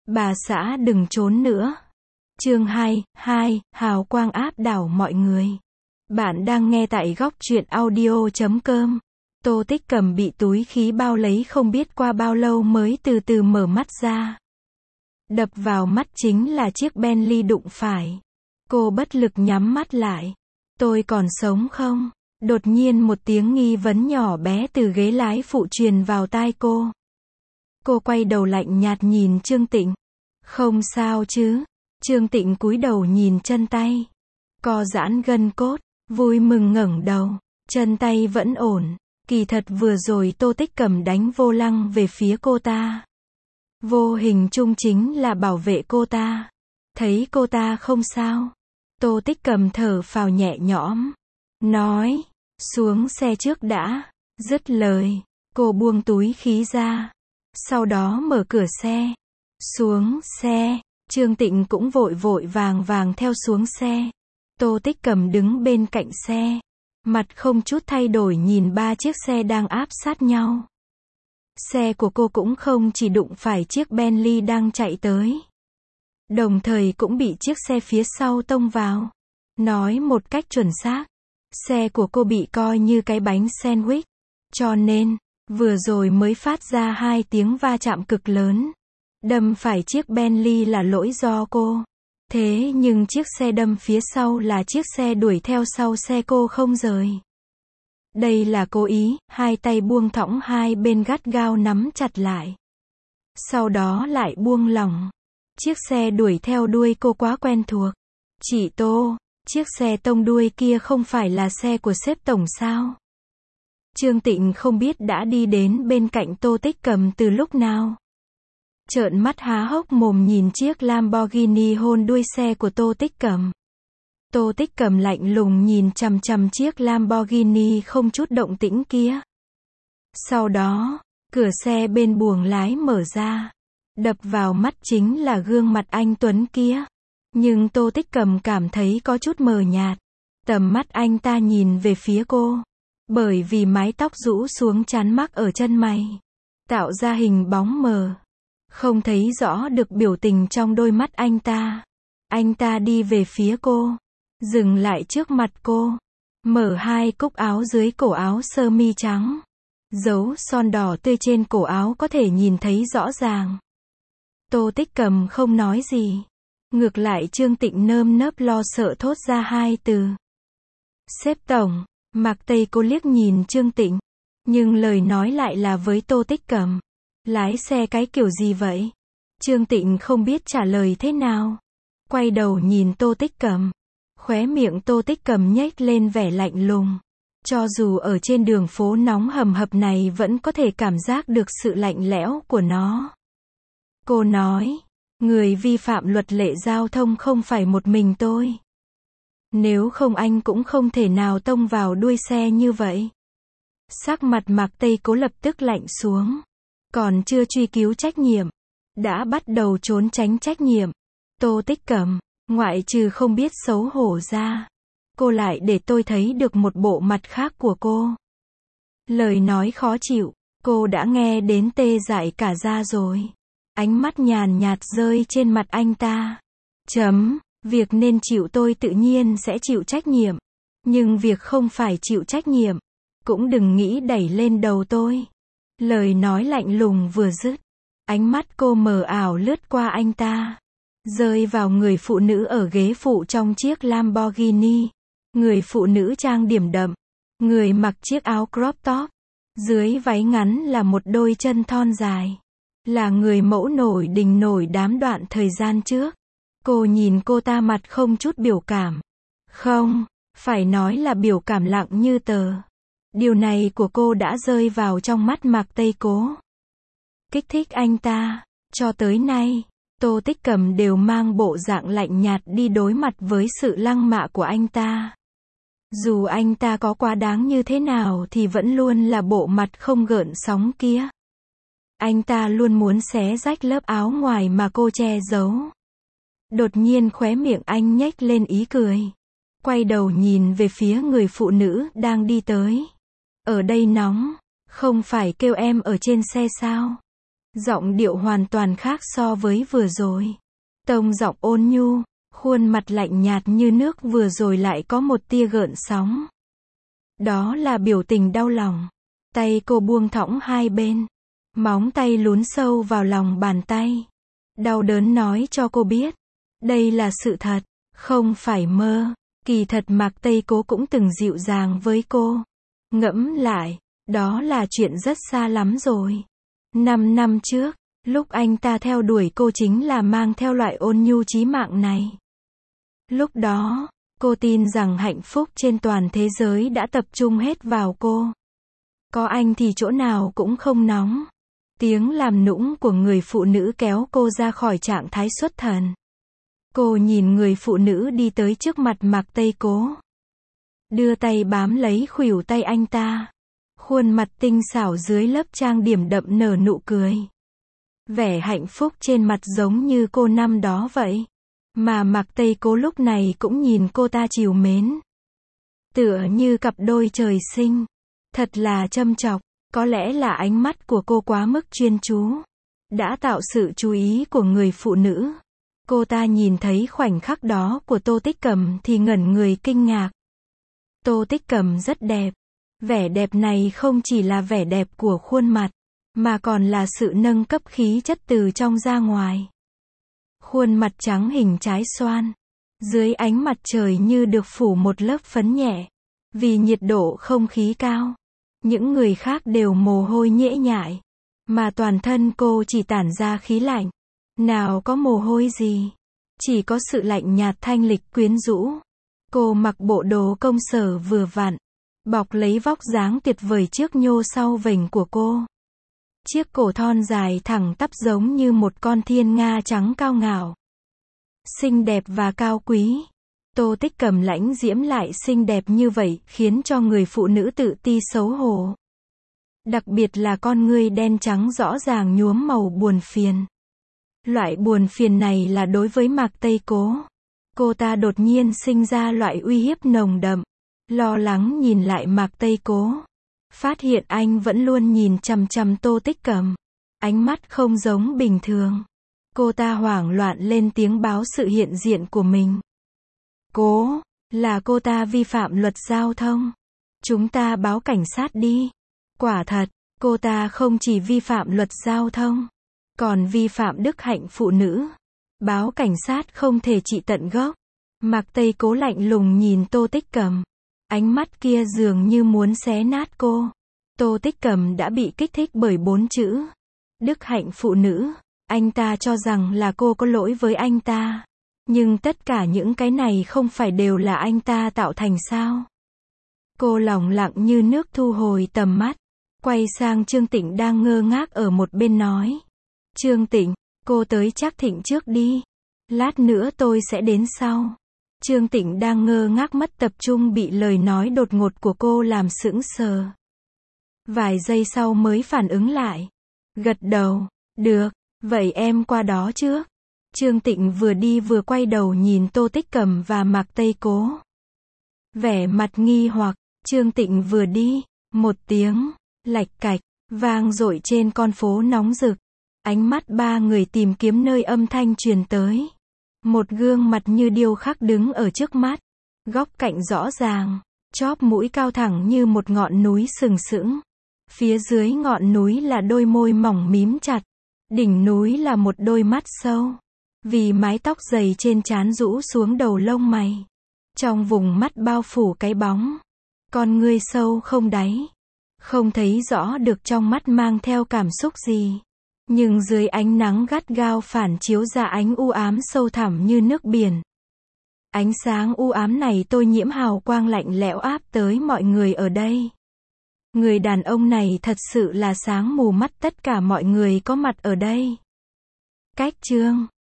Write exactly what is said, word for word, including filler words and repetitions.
Bà xã đừng trốn nữa. Chương hai, hai, hào quang áp đảo mọi người. Bạn đang nghe tại góc truyện audio chấm com. Tô Tích Cầm bị túi khí bao lấy không biết qua bao lâu mới từ từ mở mắt ra. Đập vào mắt chính là chiếc Bentley đụng phải. Cô bất lực nhắm mắt lại. Tôi còn sống không? Đột nhiên một tiếng nghi vấn nhỏ bé từ ghế lái phụ truyền vào tai cô. Cô quay đầu lạnh nhạt nhìn Trương Tịnh. Không sao chứ? Trương Tịnh cúi đầu nhìn chân tay. Co giãn gân cốt, vui mừng ngẩng đầu. Chân tay vẫn ổn. Kỳ thật vừa rồi Tô Tích Cầm đánh vô lăng về phía cô ta. Vô hình chung chính là bảo vệ cô ta. Thấy cô ta không sao. Tô Tích Cầm thở phào nhẹ nhõm. Nói, xuống xe trước đã. Dứt lời, cô buông túi khí ra. Sau đó mở cửa xe. Xuống xe, Trương Tịnh cũng vội vội vàng vàng theo xuống xe. Tô Tích Cầm đứng bên cạnh xe. Mặt không chút thay đổi nhìn ba chiếc xe đang áp sát nhau. Xe của cô cũng không chỉ đụng phải chiếc Bentley đang chạy tới. Đồng thời cũng bị chiếc xe phía sau tông vào. Nói một cách chuẩn xác, xe của cô bị coi như cái bánh sandwich. Cho nên, vừa rồi mới phát ra hai tiếng va chạm cực lớn. Đâm phải chiếc Bentley là lỗi do cô. Thế nhưng chiếc xe đâm phía sau là chiếc xe đuổi theo sau xe cô không rời. Đây là cố ý, hai tay buông thõng hai bên gắt gao nắm chặt lại. Sau đó lại buông lỏng. Chiếc xe đuổi theo đuôi cô quá quen thuộc. Chị Tô, chiếc xe tông đuôi kia không phải là xe của sếp tổng sao? Trương Tịnh không biết đã đi đến bên cạnh Tô Tích Cầm từ lúc nào. Trợn mắt há hốc mồm nhìn chiếc Lamborghini hôn đuôi xe của Tô Tích Cầm. Tô Tích Cầm lạnh lùng nhìn chằm chằm chiếc Lamborghini không chút động tĩnh kia. Sau đó, cửa xe bên buồng lái mở ra. Đập vào mắt chính là gương mặt anh Tuấn kia. Nhưng Tô Tích Cầm cảm thấy có chút mờ nhạt. Tầm mắt anh ta nhìn về phía cô. Bởi vì mái tóc rũ xuống chán mắc ở chân mày. Tạo ra hình bóng mờ. Không thấy rõ được biểu tình trong đôi mắt anh ta. Anh ta đi về phía cô. Dừng lại trước mặt cô. Mở hai cúc áo dưới cổ áo sơ mi trắng. Dấu son đỏ tươi trên cổ áo có thể nhìn thấy rõ ràng. Tô Tích Cầm không nói gì. Ngược lại Trương Tịnh nơm nớp lo sợ thốt ra hai từ. Sếp tổng. Mạc Tây cô liếc nhìn Trương Tịnh. Nhưng lời nói lại là với Tô Tích Cầm. Lái xe cái kiểu gì vậy? Trương Tịnh không biết trả lời thế nào. Quay đầu nhìn Tô Tích Cầm. Khóe miệng Tô Tích Cầm nhếch lên vẻ lạnh lùng. Cho dù ở trên đường phố nóng hầm hập này vẫn có thể cảm giác được sự lạnh lẽo của nó. Cô nói, người vi phạm luật lệ giao thông không phải một mình tôi. Nếu không anh cũng không thể nào tông vào đuôi xe như vậy. Sắc mặt Mạc Tây Cố lập tức lạnh xuống. Còn chưa truy cứu trách nhiệm. Đã bắt đầu trốn tránh trách nhiệm. Tô Tích Cầm, ngoại trừ không biết xấu hổ ra. Cô lại để tôi thấy được một bộ mặt khác của cô. Lời nói khó chịu, cô đã nghe đến tê dại cả da rồi. Ánh mắt nhàn nhạt rơi trên mặt anh ta. Chấm, việc nên chịu tôi tự nhiên sẽ chịu trách nhiệm. Nhưng việc không phải chịu trách nhiệm, cũng đừng nghĩ đẩy lên đầu tôi. Lời nói lạnh lùng vừa dứt. Ánh mắt cô mờ ảo lướt qua anh ta. Rơi vào người phụ nữ ở ghế phụ trong chiếc Lamborghini. Người phụ nữ trang điểm đậm. Người mặc chiếc áo crop top. Dưới váy ngắn là một đôi chân thon dài. Là người mẫu nổi đình nổi đám đoạn thời gian trước. Cô nhìn cô ta mặt không chút biểu cảm. Không, phải nói là biểu cảm lặng như tờ. Điều này của cô đã rơi vào trong mắt Mạc Tây Cố. Kích thích anh ta. Cho tới nay, Tô Tích Cầm đều mang bộ dạng lạnh nhạt đi đối mặt với sự lăng mạ của anh ta. Dù anh ta có quá đáng như thế nào thì vẫn luôn là bộ mặt không gợn sóng kia. Anh ta luôn muốn xé rách lớp áo ngoài mà cô che giấu. Đột nhiên khóe miệng anh nhếch lên ý cười. Quay đầu nhìn về phía người phụ nữ đang đi tới. Ở đây nóng, không phải kêu em ở trên xe sao? Giọng điệu hoàn toàn khác so với vừa rồi. Tông giọng ôn nhu, khuôn mặt lạnh nhạt như nước vừa rồi lại có một tia gợn sóng. Đó là biểu tình đau lòng. Tay cô buông thõng hai bên. Móng tay lún sâu vào lòng bàn tay. Đau đớn nói cho cô biết. Đây là sự thật, không phải mơ. Kỳ thật Mạc Tây Cố cũng từng dịu dàng với cô. Ngẫm lại, đó là chuyện rất xa lắm rồi. Năm năm trước, lúc anh ta theo đuổi cô chính là mang theo loại ôn nhu chí mạng này. Lúc đó, cô tin rằng hạnh phúc trên toàn thế giới đã tập trung hết vào cô. Có anh thì chỗ nào cũng không nóng. Tiếng làm nũng của người phụ nữ kéo cô ra khỏi trạng thái xuất thần. Cô nhìn người phụ nữ đi tới trước mặt Mạc Tây Cố. Đưa tay bám lấy khuỷu tay anh ta. Khuôn mặt tinh xảo dưới lớp trang điểm đậm nở nụ cười. Vẻ hạnh phúc trên mặt giống như cô năm đó vậy. Mà Mạc Tây Cố lúc này cũng nhìn cô ta trìu mến. Tựa như cặp đôi trời sinh. Thật là châm chọc. Có lẽ là ánh mắt của cô quá mức chuyên chú. Đã tạo sự chú ý của người phụ nữ. Cô ta nhìn thấy khoảnh khắc đó của Tô Tích Cẩm thì ngẩn người kinh ngạc. Tô Tích Cẩm rất đẹp. Vẻ đẹp này không chỉ là vẻ đẹp của khuôn mặt, mà còn là sự nâng cấp khí chất từ trong ra ngoài. Khuôn mặt trắng hình trái xoan. Dưới ánh mặt trời như được phủ một lớp phấn nhẹ. Vì nhiệt độ không khí cao. Những người khác đều mồ hôi nhễ nhại. Mà toàn thân cô chỉ tản ra khí lạnh. Nào có mồ hôi gì. Chỉ có sự lạnh nhạt thanh lịch quyến rũ. Cô mặc bộ đồ công sở vừa vặn. Bọc lấy vóc dáng tuyệt vời trước nhô sau vành của cô. Chiếc cổ thon dài thẳng tắp giống như một con thiên nga trắng cao ngạo. Xinh đẹp và cao quý. Tô Tích Cẩm lãnh diễm lại xinh đẹp như vậy khiến cho người phụ nữ tự ti xấu hổ. Đặc biệt là con ngươi đen trắng rõ ràng nhuốm màu buồn phiền. Loại buồn phiền này là đối với Mạc Tây Cố. Cô ta đột nhiên sinh ra loại uy hiếp nồng đậm. Lo lắng nhìn lại Mạc Tây Cố. Phát hiện anh vẫn luôn nhìn chằm chằm Tô Tích Cẩm. Ánh mắt không giống bình thường. Cô ta hoảng loạn lên tiếng báo sự hiện diện của mình. Cố, là cô ta vi phạm luật giao thông. Chúng ta báo cảnh sát đi. Quả thật, cô ta không chỉ vi phạm luật giao thông, còn vi phạm đức hạnh phụ nữ. Báo cảnh sát không thể trị tận gốc. Mạc Tây Cố lạnh lùng nhìn Tô Tích Cẩm. Ánh mắt kia dường như muốn xé nát cô. Tô Tích Cẩm đã bị kích thích bởi bốn chữ. Đức hạnh phụ nữ. Anh ta cho rằng là cô có lỗi với anh ta. Nhưng tất cả những cái này không phải đều là anh ta tạo thành sao? Cô lẳng lặng như nước thu hồi tầm mắt. Quay sang Trương Tịnh đang ngơ ngác ở một bên nói. Trương Tịnh, cô tới Trác Thịnh trước đi. Lát nữa tôi sẽ đến sau. Trương Tịnh đang ngơ ngác mất tập trung bị lời nói đột ngột của cô làm sững sờ. Vài giây sau mới phản ứng lại. Gật đầu, được, vậy em qua đó trước. Trương Tịnh vừa đi vừa quay đầu nhìn Tô Tích Cẩm và Mạc Tây Cố. Vẻ mặt nghi hoặc, Trương Tịnh vừa đi, một tiếng, lạch cạch, vang dội trên con phố nóng rực. Ánh mắt ba người tìm kiếm nơi âm thanh truyền tới. Một gương mặt như điêu khắc đứng ở trước mắt. Góc cạnh rõ ràng, chóp mũi cao thẳng như một ngọn núi sừng sững. Phía dưới ngọn núi là đôi môi mỏng mím chặt. Đỉnh núi là một đôi mắt sâu. Vì mái tóc dày trên trán rũ xuống đầu lông mày. Trong vùng mắt bao phủ cái bóng. Con ngươi sâu không đáy. Không thấy rõ được trong mắt mang theo cảm xúc gì. Nhưng dưới ánh nắng gắt gao phản chiếu ra ánh u ám sâu thẳm như nước biển. Ánh sáng u ám này tô nhiễm hào quang lạnh lẽo áp tới mọi người ở đây. Người đàn ông này thật sự là sáng mù mắt tất cả mọi người có mặt ở đây. Cách chương